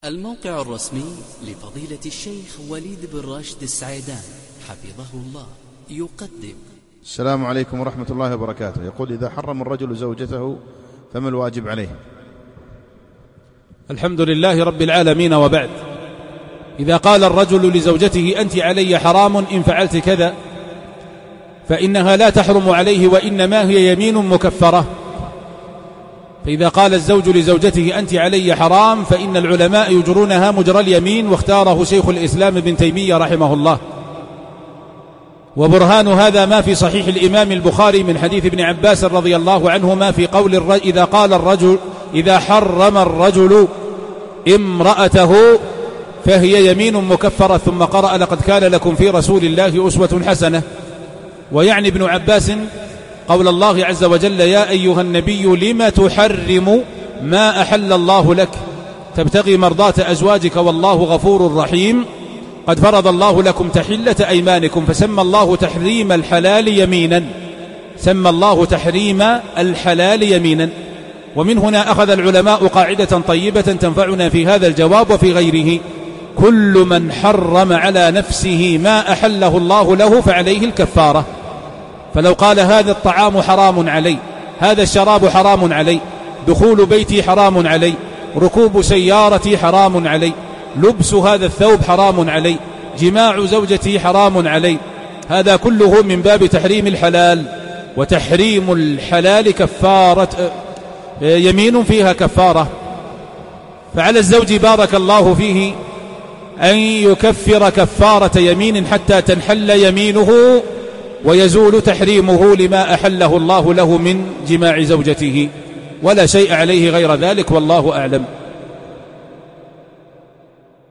الموقع الرسمي لفضيلة الشيخ وليد بن راشد السعيدان حفظه الله يقدم. السلام عليكم ورحمة الله وبركاته. يقول: إذا حرم الرجل زوجته فما الواجب عليه؟ الحمد لله رب العالمين، وبعد. إذا قال الرجل لزوجته: أنت علي حرام إن فعلت كذا، فإنها لا تحرم عليه، وإنما هي يمين مكفرة. فإذا قال الزوج لزوجته: أنت علي حرام، فإن العلماء يجرونها مجرى اليمين، واختاره شيخ الإسلام ابن تيمية رحمه الله. وبرهان هذا ما في صحيح الإمام البخاري من حديث ابن عباس رضي الله عنهما في قول إذا قال الرجل: إذا حرم الرجل امرأته فهي يمين مكفرة، ثم قرأ: لقد كان لكم في رسول الله أسوة حسنة. ويعني ابن عباس قول الله عز وجل: يا أيها النبي لم تحرم ما أحل الله لك تبتغي مرضاة أزواجك والله غفور رحيم، قد فرض الله لكم تحلة أيمانكم. فسمى الله تحريم الحلال يمينا، سمى الله تحريم الحلال يمينا. ومن هنا أخذ العلماء قاعدة طيبة تنفعنا في هذا الجواب وفي غيره: كل من حرم على نفسه ما أحله الله له فعليه الكفارة. فلو قال: هذا الطعام حرام علي، هذا الشراب حرام علي، دخول بيتي حرام علي، ركوب سيارتي حرام علي، لبس هذا الثوب حرام علي، جماع زوجتي حرام علي، هذا كله من باب تحريم الحلال. وتحريم الحلال كفارة، يمين فيها كفارة. فعلى الزوج بارك الله فيه أن يكفر كفارة يمين حتى تنحل يمينه ويزول تحريمه لما أحله الله له من جماع زوجته، ولا شيء عليه غير ذلك، والله أعلم.